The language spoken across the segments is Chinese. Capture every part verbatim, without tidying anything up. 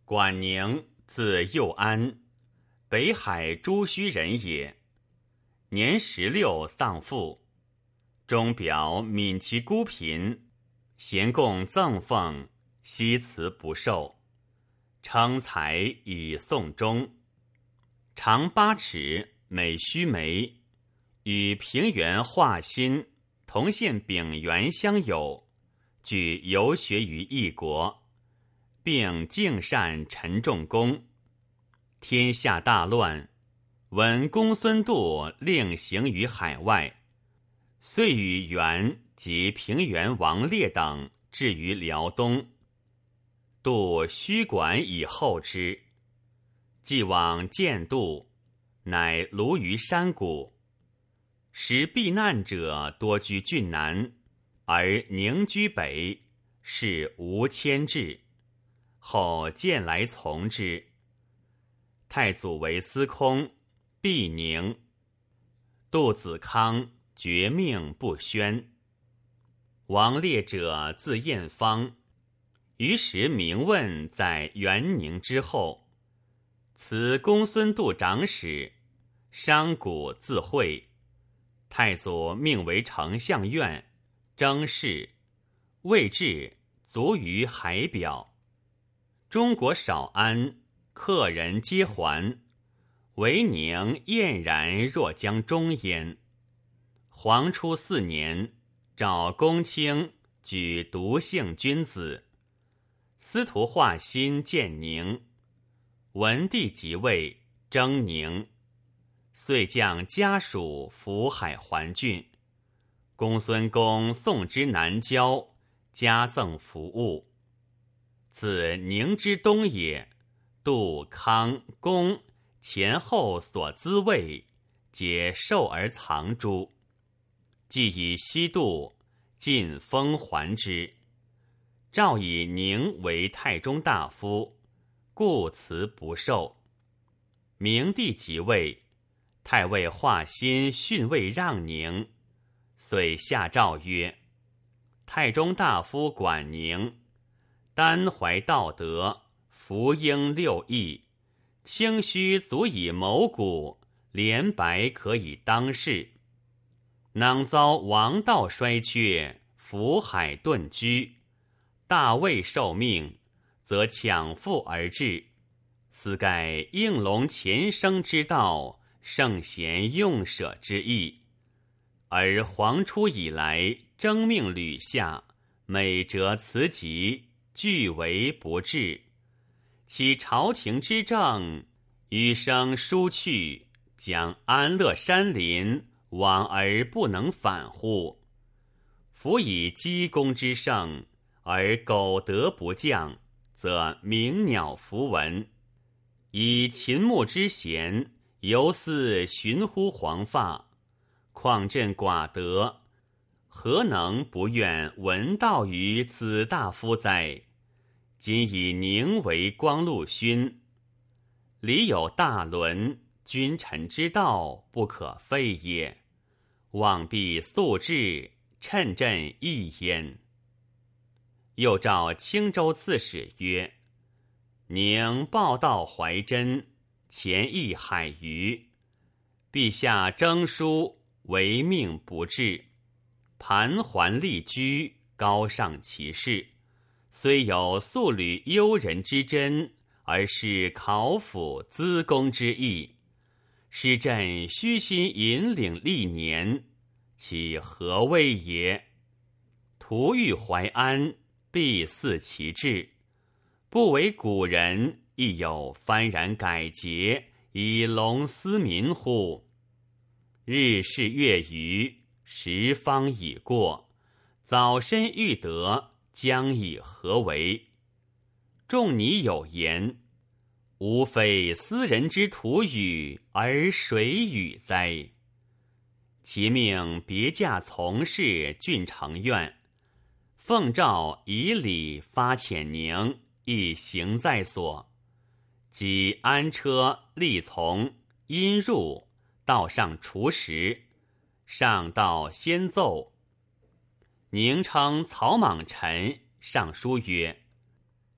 管宁，字幼安，北海朱须人也。年十六丧父，钟表悯其孤贫，咸供赠奉，惜辞不受，称才以送终。长八尺，美须眉，与平原华歆同县丙原乡友，俱游学于异国，并敬善陈仲公。天下大乱，闻公孙度令行于海外，遂与袁及平原王烈等至于辽东。度须管以候之，既往见度，乃庐于山谷。时避难者多居郡南，而宁居北，是无迁至。后见来从之。太祖为司空，避宁。杜子康绝命不宣。王烈者字彦方，于时名问在元宁之后。辞公孙度长史，商贾自讳。太祖命为丞相院，征士，未至，卒于海表。中国少安，客人皆还，惟宁晏然若将终焉。黄初四年，召公卿举独姓君子。司徒华歆见宁，文帝即位，征宁，遂将家属抚海还郡。公孙公送之南郊，加赠服务。自宁之东也，杜康公前后所滋味，皆受而藏诸。既以西渡，晋封还之。诏以宁为太中大夫，故辞不受。明帝即位，太尉华歆逊位让宁，遂下诏曰：太中大夫管宁，丹怀道德，福应六艺，清虚足以谋古，廉白可以当世。囊遭王道衰缺，福海遁居，大未受命，则抢复而至，斯盖应龙前生之道，圣贤用舍之意。而黄初以来，征命屡下，每折辞疾，俱为不至。其朝廷之政，余生疏去，将安乐山林，往而不能返乎？夫以积功之盛，而苟得不降，则鸣鸟弗闻；以秦牧之贤，犹似寻乎黄发。况朕寡德，何能不愿闻道于子大夫哉？今以宁为光禄勋，礼有大伦，君臣之道不可废也。望必速至，趁朕意焉。又召青州刺史曰：宁报道怀真，前议海隅，陛下征书，唯命不至，盘桓立居，高尚其事，虽有素履幽人之真，而是考府资功之意，使朕虚心引领历年，其何谓也？徒欲淮安，必似其志，不为古人，亦有幡然改节，以隆思民乎？日是月余，时方已过，早申欲得，将以何为？仲尼有言：吾非斯人之徒语，而谁与哉？其命别驾从事郡丞院，奉诏以礼发遣宁，亦行在所。即安车立从，因入，道上除时，上道先奏。宁称草莽臣，上书曰：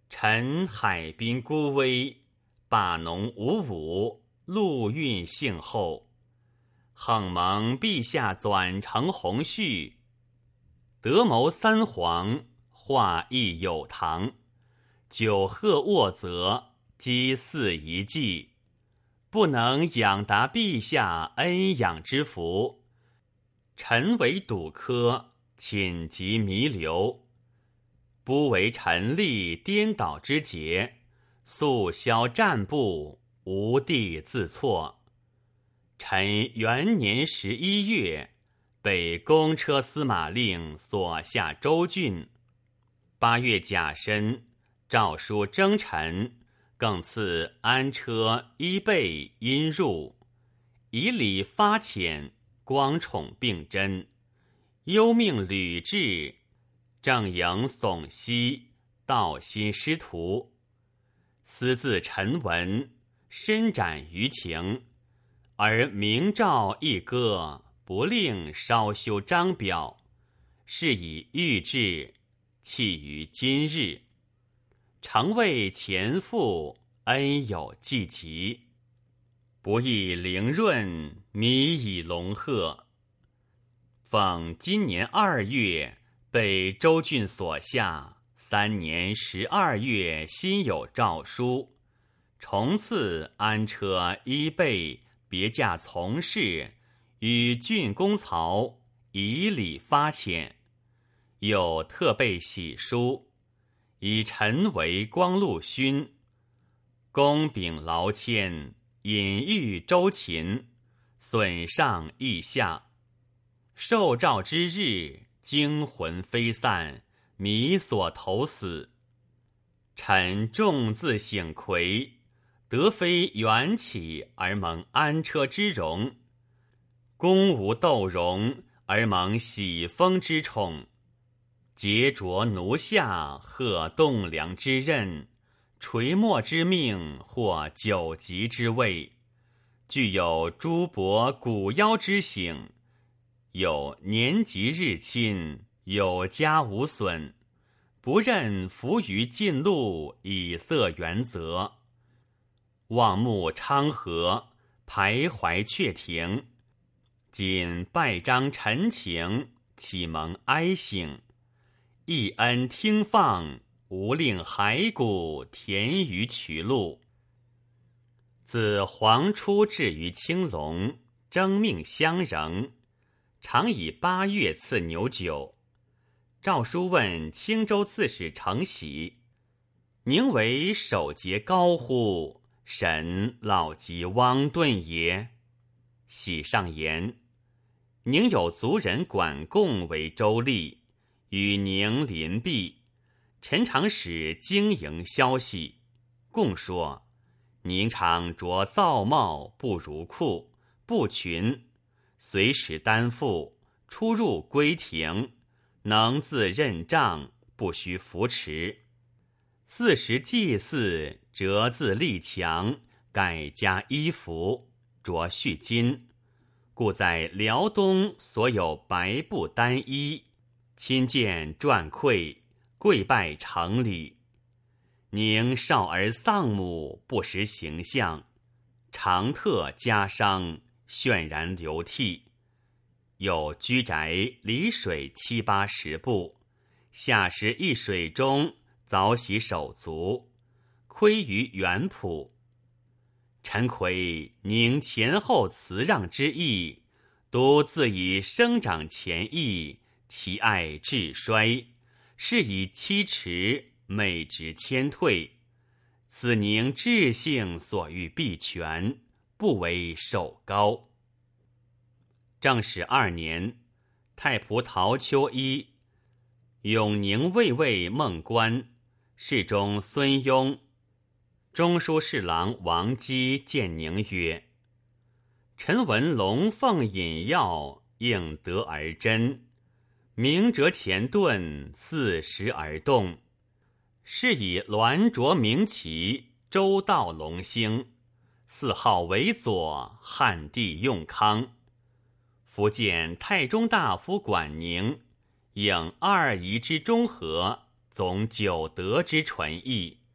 臣海滨孤危，霸农无武，陆运幸厚。幸蒙陛下转承鸿序，德谋三皇，化义有堂。久贺沃泽，积嗣一计，不能养达陛下恩养之福。臣为笃科，寝疾弥留，不为臣立颠倒之节，速消战部，无地自错。臣元年十一月，被公车司马令所下州郡。八月甲申，诏书征臣，更赐安车衣被因入，以礼发遣，光宠并真。幽命吕雉，正营耸息，道心师徒。私自陈文，深展舆情，而明诏一歌，不令稍修章表，是以谕制，弃于今日。诚为前父，恩有继极，不亦凌润，弥以龙贺。奉今年二月被州郡所下，三年十二月辛有诏书，重赐安车衣被别驾从事，与郡公曹以礼发遣。又特备喜书，以臣为光禄勋，公秉劳谦，隐喻周秦，损上益下。受诏之日，惊魂飞散，迷所投死。臣重自省魁，得非缘起而蒙安车之荣，公无斗容而蒙喜封之宠。桀擢奴下，贺栋梁之任，垂墨之命，或九级之位，具有诸伯古妖之省，有年及日亲，有家无损，不任服于近路，以色原则。望慕昌和，徘徊阙庭，仅拜章陈情，启蒙哀省。一恩听放，无令骸骨填于渠路。自黄初至于青龙，征命相仍，常以八月赐牛酒。诏书问青州刺史承喜，宁为守节高乎？神老疾汪顿也。喜上言，宁有族人管贡为州吏，与宁邻避，臣常使经营消息。贡说，宁常着皂帽，不如裤，不群，随时担负，出入归庭，能自任杖，不须扶持。四时祭祀，折自立墙，改加衣服，着续金，故在辽东所有白布单衣，亲见篆馈，跪拜承礼。宁少儿丧母，不识形象，常特家伤，渲然流涕。有居宅离水七八十步，下时一水中，早洗手足，窥于园圃。臣窥宁前后辞让之意，都自以生长前意，其爱至衰，是以欺迟，美直谦退。此宁志性所欲必全，不为守高。正始二年，太仆陶丘一、永宁卫尉孟观、侍中孙雍、中书侍郎王基见宁曰：臣闻龙凤引药，应得而真，明哲前顿，四时而动，是以鸾卓明旗，周道龙兴，四号为左，汉帝用康。福建太中大夫管宁，应二夷之中和，总九德之纯义，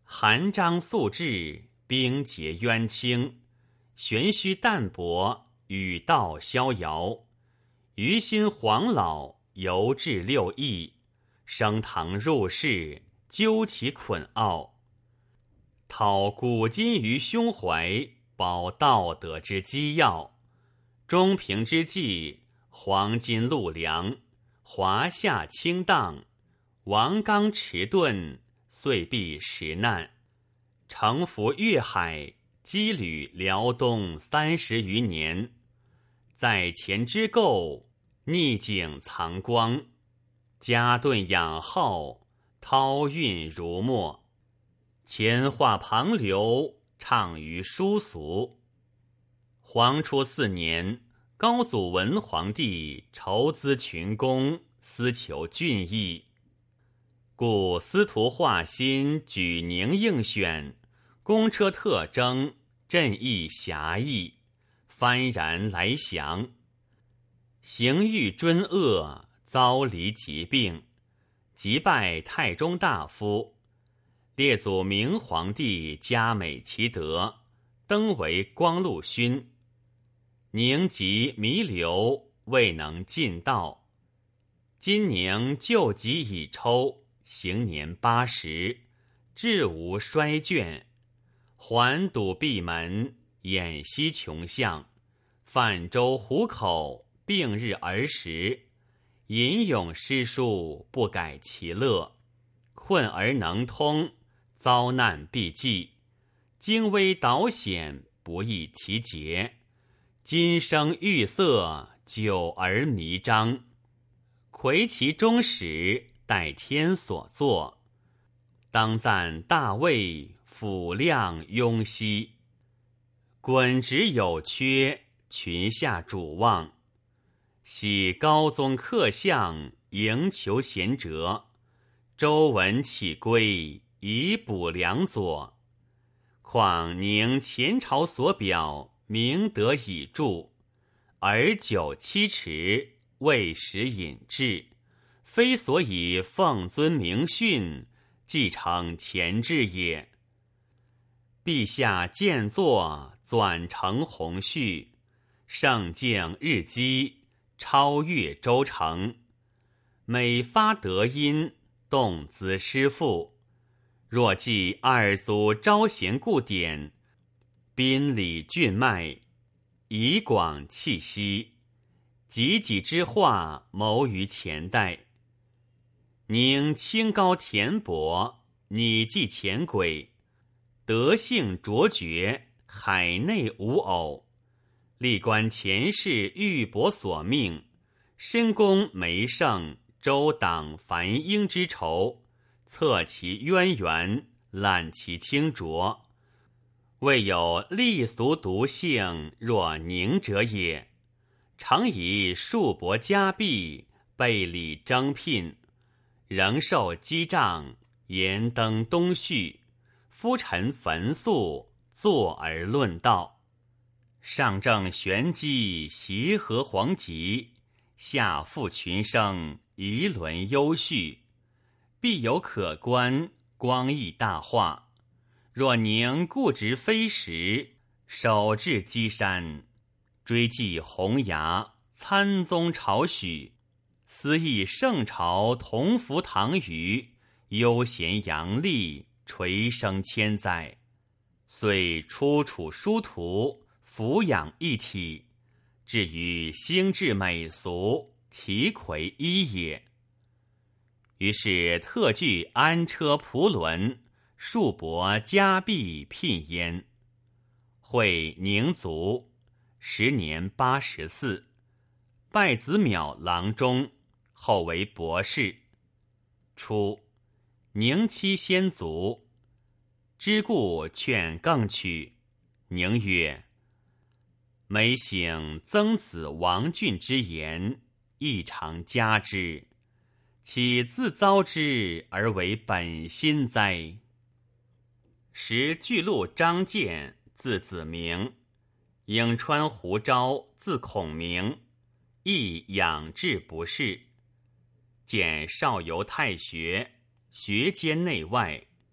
韩章素质，兵节渊清，玄虚淡泊，语道逍遥。于心黄老，游至六艺，升堂入室，究其捆奥。讨古今于胸怀，保道德之基要。中平之际，黄金陆良，华夏清荡。王纲迟钝，遂避时难。乘浮越海，羁旅辽东三十余年。在前之构，逆境藏光。加顿养浩，涛韵如墨。前化旁流，畅于殊俗。黄初四年，高祖文皇帝筹资群公，思求俊逸。故司徒华歆举宁应选，公车特征，阵役侠义，幡然来降。行欲尊恶，遭离疾病，即拜太中大夫。列祖明皇帝嘉美其德，登为光禄勋。宁即弥留，未能尽道。今宁旧疾已抽，行年八十，志无衰倦。环堵闭门，偃息穷巷。泛舟湖口，并日而食。吟咏诗书，不改其乐。困而能通，遭难必济。经危导险，不易其节。今生玉色，久而弥彰。魁其终始，待天所作。当赞大位，辅亮雍熙。滚直有缺，群下主望。喜高宗克相，迎求贤哲。周文起归，以补良佐。况宁前朝所表，明德以著，而久期迟，未时隐志，非所以奉尊明训，继承前制也。陛下见作，纂成鸿序，圣境日积，超越周成。每发德音，动兹诗赋。若记二祖招贤故典，宾礼俊迈，以广气息。己己之化，谋于前代。宁清高恬薄，拟记前轨。德性卓绝，海内无偶。历观前世玉帛所命，深宫梅盛，周党繁英之仇。测其渊源，览其清浊。未有立俗独性，若宁者也。常以数帛加币，备礼征聘。仍受击杖，言登东序。夫臣焚素，坐而论道。上正玄机，协和皇极。下复群生，仪伦优序。必有可观，光义大化。若宁固执非实，守至稽山，追记洪崖，参宗朝许，思议圣朝同服唐虞，悠闲扬丽，垂生千载。遂出处殊途，俯仰一体，至于兴致美俗，其魁一也。于是特具安车仆轮，数帛加币聘焉。会宁卒，时年八十四，拜子邈郎中，后为博士。初，宁妻先卒，知故劝更娶。宁曰：每省曾子王俊之言，亦常加之。岂自遭之而为本心哉？时巨鹿张建，字子明，颍川胡昭，字孔明，亦养志不仕。见少游太学，学兼内外。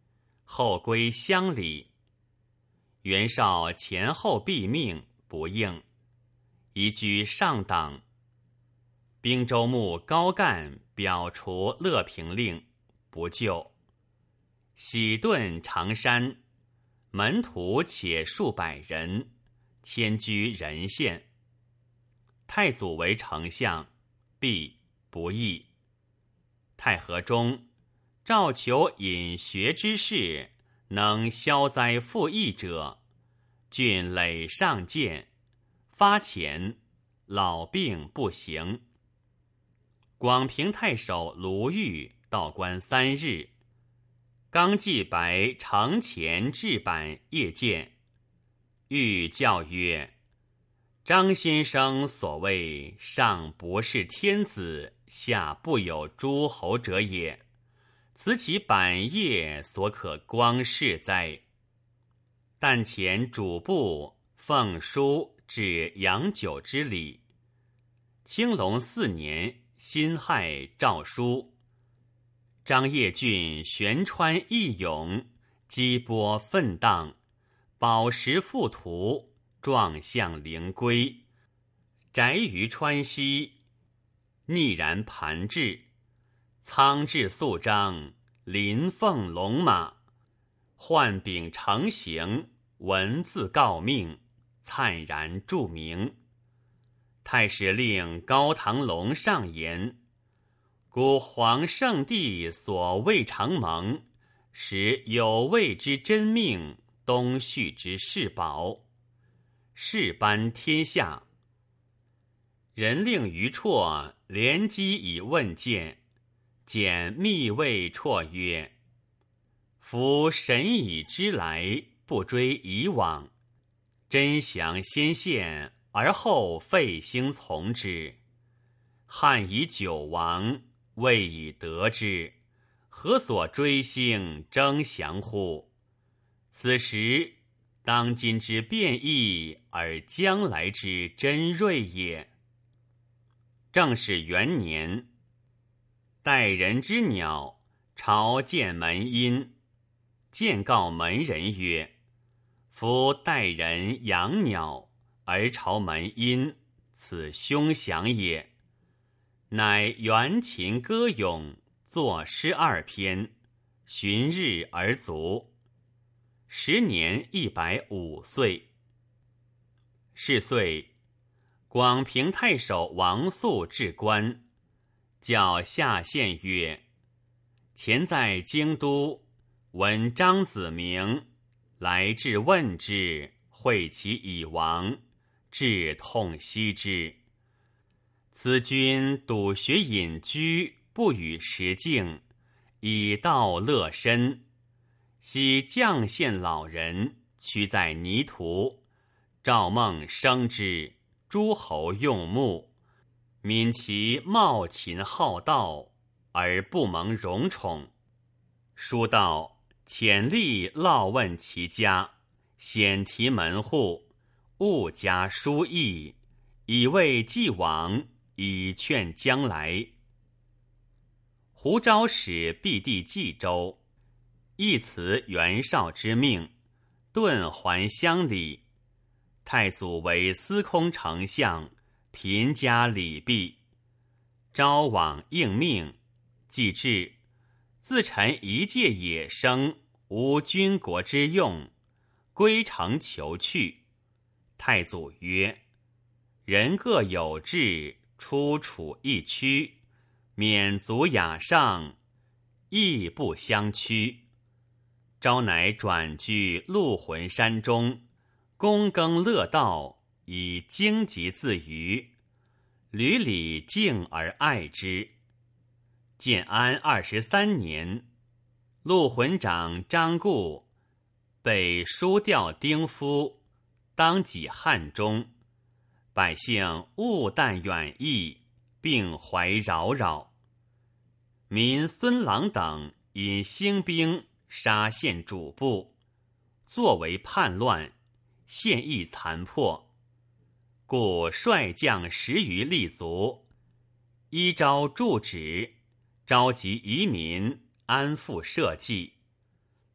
后归乡里。袁绍前后避命，不应，移居上党。兵州牧高干表除乐平令，不救。喜遁常山，门徒且数百人，迁居仁县。太祖为丞相，必不义。太和中，赵求引学之士，能消灾复义者，郡累上谏，发遣，老病不行。广平太守卢玉道观三日，刚祭白城前置板谒见。玉教曰：张先生所谓上不是天子，下不有诸侯者也，此其板谒所可光视哉？但前主簿奉书至阳酒之礼。青龙四年辛亥诏书，张掖郡玄川义勇，击波奋荡，宝石覆涂，壮象灵龟，宅于川西，逆然盘踞，苍雉肃张，麟凤龙马，幻柄成形，文字告命，灿然著名。太史令高唐龙上言：古皇圣帝所未尝蒙，使有位之真命，东续之世宝，世颁天下。人令于绰连击以问谏，简密谓绰曰：夫神以之来，不追以往，真降先现，而后废兴从之。汉以久亡，未以得之，何所追星争降乎？此时当今之变异，而将来之真锐也。正始元年，待人之鸟，朝见门阴，见告门人曰：夫待人养鸟，而朝门阴，此凶祥也。乃元琴歌咏，作诗二篇，旬日而卒。时年一百五岁。是岁，广平太守王肃至官，教下县曰：前在京都，闻张子明，来至问之，会其已亡，至痛惜之。此君笃学隐居，不与时境，以道乐身。昔绛县老人，屈在泥土，赵孟生之，诸侯用目，敏其冒勤好道，而不蒙荣宠。书到，遣吏烙问其家，显提门户，勿加书议，以慰既往，以劝将来。胡昭使避地冀州，亦辞袁绍之命，遁还乡里。太祖为司空丞相，贫加礼毕。昭往应命，既至，自陈一介野生，无军国之用，归城求去。太祖曰：人各有志，出处一区，免足雅上，亦不相屈。昭乃转居鹿魂山中，躬耕乐道，以荆棘自娱，屡礼敬而爱之。建安二十三年，鹿魂长张固被书调丁夫，当己汉中，百姓误惮远逸，并怀扰扰。民孙郎等引兴兵杀县主簿，作为叛乱，县邑残破，故率将十余立足，依诏著旨，召集遗民，安抚社稷。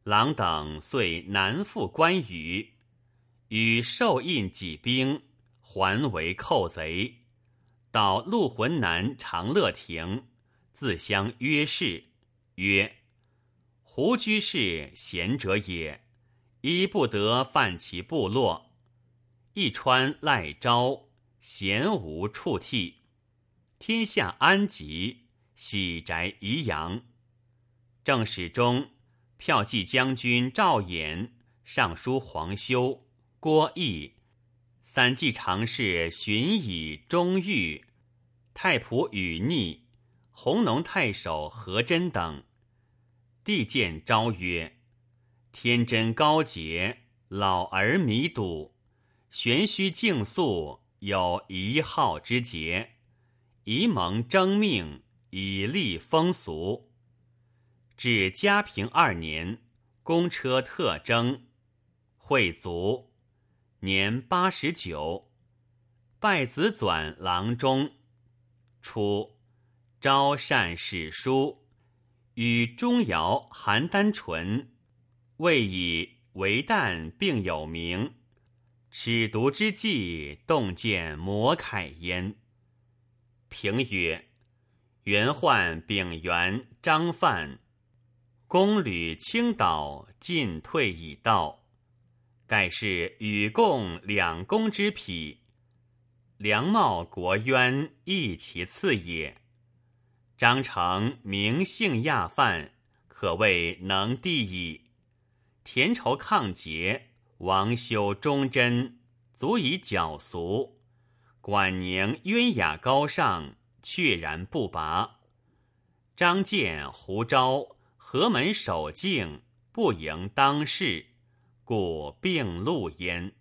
郎等遂南赴关羽，与受印己兵，还为寇贼。到陆浑南长乐亭，自相约誓，曰：胡居士贤者也，一不得犯其部落。一川赖昭，咸无触替，天下安吉，喜宅宜阳。正史中骠骑将军赵衍、尚书黄修、郭毅、三骑常侍荀以、钟毓、太仆宇逆、弘农太守何真等，帝见昭曰：天真高洁，老而弥笃，玄虚静肃，有一好之节，宜蒙征命，以立风俗。至嘉平二年，公车特征，会卒，年八十九，拜子纂郎中。初，昭善史书，与钟繇、邯郸淳谓以为旦并有名，尺牍之际，动见摩楷焉。评曰：元焕、丙元、张范，公履倾倒，进退已到，盖是与共两公之匹，良貌国渊，亦其次也。张成名姓亚范，可谓能第矣。田畴抗节，王修忠贞，足以矫俗。管宁渊雅高尚，确然不拔。张建、胡昭河门守敬，不迎当世，故并录焉。